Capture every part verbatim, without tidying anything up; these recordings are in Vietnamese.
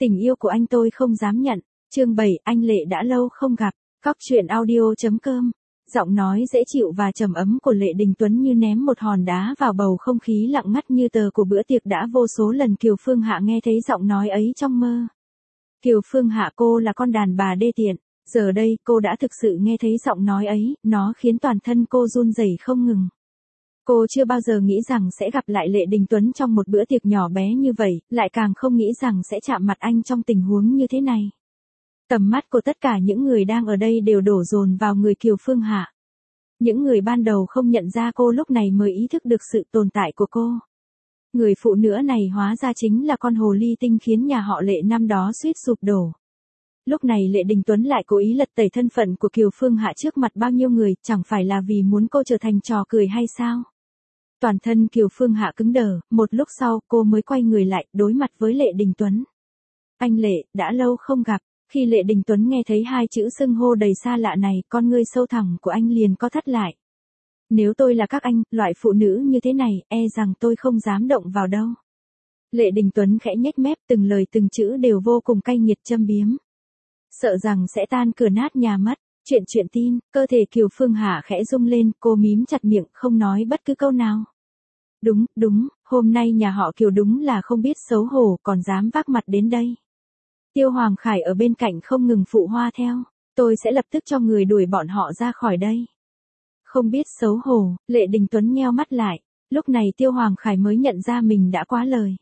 Tình yêu của anh tôi không dám nhận. Chương bảy, anh Lệ đã lâu không gặp. Cóc truyện audio.com. Giọng nói dễ chịu và trầm ấm của Lệ Đình Tuấn như ném một hòn đá vào bầu không khí lặng ngắt như tờ của bữa tiệc đã vô số lần Kiều Phương Hạ nghe thấy giọng nói ấy trong mơ. Kiều Phương Hạ, cô là con đàn bà đê tiện. Giờ đây cô đã thực sự nghe thấy giọng nói ấy, nó khiến toàn thân cô run rẩy không ngừng. Cô chưa bao giờ nghĩ rằng sẽ gặp lại Lệ Đình Tuấn trong một bữa tiệc nhỏ bé như vậy, lại càng không nghĩ rằng sẽ chạm mặt anh trong tình huống như thế này. Tầm mắt của tất cả những người đang ở đây đều đổ dồn vào người Kiều Phương Hạ. Những người ban đầu không nhận ra cô lúc này mới ý thức được sự tồn tại của cô. Người phụ nữ này hóa ra chính là con hồ ly tinh khiến nhà họ Lệ năm đó suýt sụp đổ. Lúc này Lệ Đình Tuấn lại cố ý lật tẩy thân phận của Kiều Phương Hạ trước mặt bao nhiêu người, chẳng phải là vì muốn cô trở thành trò cười hay sao? Toàn thân Kiều Phương Hạ cứng đờ, một lúc sau cô mới quay người lại, đối mặt với Lệ Đình Tuấn. Anh Lệ, đã lâu không gặp. Khi Lệ Đình Tuấn nghe thấy hai chữ xưng hô đầy xa lạ này, con ngươi sâu thẳm của anh liền co thắt lại. Nếu tôi là các anh, loại phụ nữ như thế này, e rằng tôi không dám động vào đâu. Lệ Đình Tuấn khẽ nhếch mép, từng lời từng chữ đều vô cùng cay nghiệt châm biếm. Sợ rằng sẽ tan cửa nát nhà mất. Chuyện chuyện tin, cơ thể Kiều Phương Hạ khẽ rung lên, cô mím chặt miệng, không nói bất cứ câu nào. Đúng, đúng, hôm nay nhà họ Kiều đúng là không biết xấu hổ, còn dám vác mặt đến đây. Tiêu Hoàng Khải ở bên cạnh không ngừng phụ hoa theo. Tôi sẽ lập tức cho người đuổi bọn họ ra khỏi đây. Không biết xấu hổ, Lệ Đình Tuấn nheo mắt lại. Lúc này Tiêu Hoàng Khải mới nhận ra mình đã quá lời.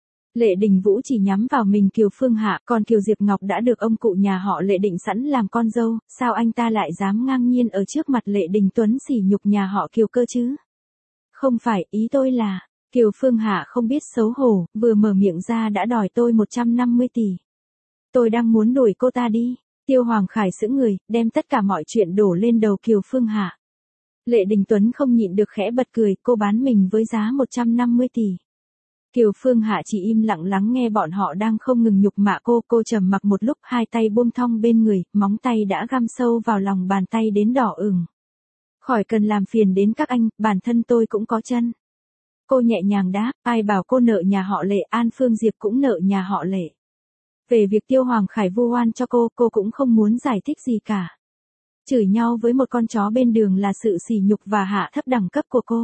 Lệ Đình Vũ chỉ nhắm vào mình Kiều Phương Hạ, còn Kiều Diệp Ngọc đã được ông cụ nhà họ Lệ định sẵn làm con dâu, sao anh ta lại dám ngang nhiên ở trước mặt Lệ Đình Tuấn sỉ nhục nhà họ Kiều cơ chứ? Không phải, ý tôi là, Kiều Phương Hạ không biết xấu hổ, vừa mở miệng ra đã đòi tôi một trăm năm mươi tỷ. Tôi đang muốn đuổi cô ta đi. Tiêu Hoàng Khải sững người, đem tất cả mọi chuyện đổ lên đầu Kiều Phương Hạ. Lệ Đình Tuấn không nhịn được khẽ bật cười, cô bán mình với giá một trăm năm mươi tỷ. Kiều Phương Hạ chỉ im lặng lắng nghe bọn họ đang không ngừng nhục mạ cô, cô trầm mặc một lúc, hai tay buông thong bên người, móng tay đã găm sâu vào lòng bàn tay đến đỏ ửng. Khỏi cần làm phiền đến các anh, bản thân tôi cũng có chân. Cô nhẹ nhàng đáp, ai bảo cô nợ nhà họ Lệ, An Phương Diệp cũng nợ nhà họ Lệ. Về việc Tiêu Hoàng Khải vu oan cho cô, cô cũng không muốn giải thích gì cả. Chửi nhau với một con chó bên đường là sự sỉ nhục và hạ thấp đẳng cấp của cô.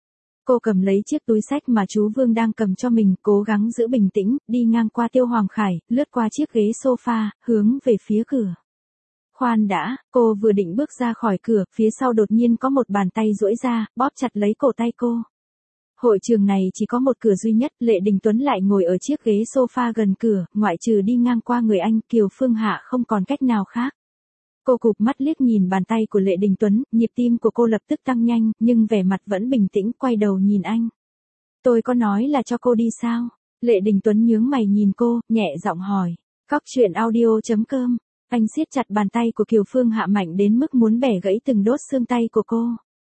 Cô cầm lấy chiếc túi xách mà chú Vương đang cầm cho mình, cố gắng giữ bình tĩnh, đi ngang qua Tiêu Hoàng Khải, lướt qua chiếc ghế sofa, hướng về phía cửa. Khoan đã, cô vừa định bước ra khỏi cửa, phía sau đột nhiên có một bàn tay duỗi ra, bóp chặt lấy cổ tay cô. Hội trường này chỉ có một cửa duy nhất, Lệ Đình Tuấn lại ngồi ở chiếc ghế sofa gần cửa, ngoại trừ đi ngang qua người anh, Kiều Phương Hạ không còn cách nào khác. Cô cụp mắt liếc nhìn bàn tay của Lệ Đình Tuấn, nhịp tim của cô lập tức tăng nhanh, nhưng vẻ mặt vẫn bình tĩnh, quay đầu nhìn anh. Tôi có nói là cho cô đi sao? Lệ Đình Tuấn nhướng mày nhìn cô, nhẹ giọng hỏi. Cóc truyện audio.com. Anh siết chặt bàn tay của Kiều Phương Hạ mạnh đến mức muốn bẻ gãy từng đốt xương tay của cô.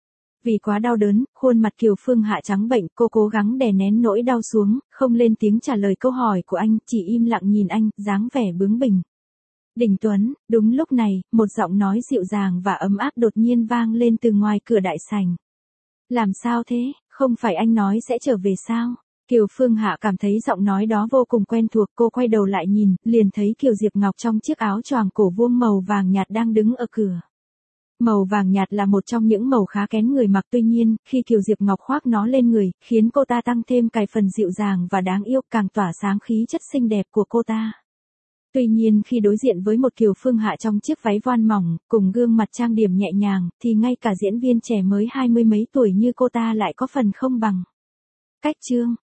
Vì quá đau đớn, khuôn mặt Kiều Phương Hạ trắng bệnh, cô cố gắng đè nén nỗi đau xuống, không lên tiếng trả lời câu hỏi của anh, chỉ im lặng nhìn anh, dáng vẻ bướng bỉnh. Đình Tuấn, đúng lúc này, một giọng nói dịu dàng và ấm áp đột nhiên vang lên từ ngoài cửa đại sảnh. Làm sao thế, không phải anh nói sẽ trở về sao? Kiều Phương Hạ cảm thấy giọng nói đó vô cùng quen thuộc, cô quay đầu lại nhìn, liền thấy Kiều Diệp Ngọc trong chiếc áo choàng cổ vuông màu vàng nhạt đang đứng ở cửa. Màu vàng nhạt là một trong những màu khá kén người mặc, tuy nhiên, khi Kiều Diệp Ngọc khoác nó lên người, khiến cô ta tăng thêm vài phần dịu dàng và đáng yêu, càng tỏa sáng khí chất xinh đẹp của cô ta. Tuy nhiên khi đối diện với một Kiều Phương Hạ trong chiếc váy voan mỏng, cùng gương mặt trang điểm nhẹ nhàng, thì ngay cả diễn viên trẻ mới hai mươi mấy tuổi như cô ta lại có phần không bằng. Cách chương,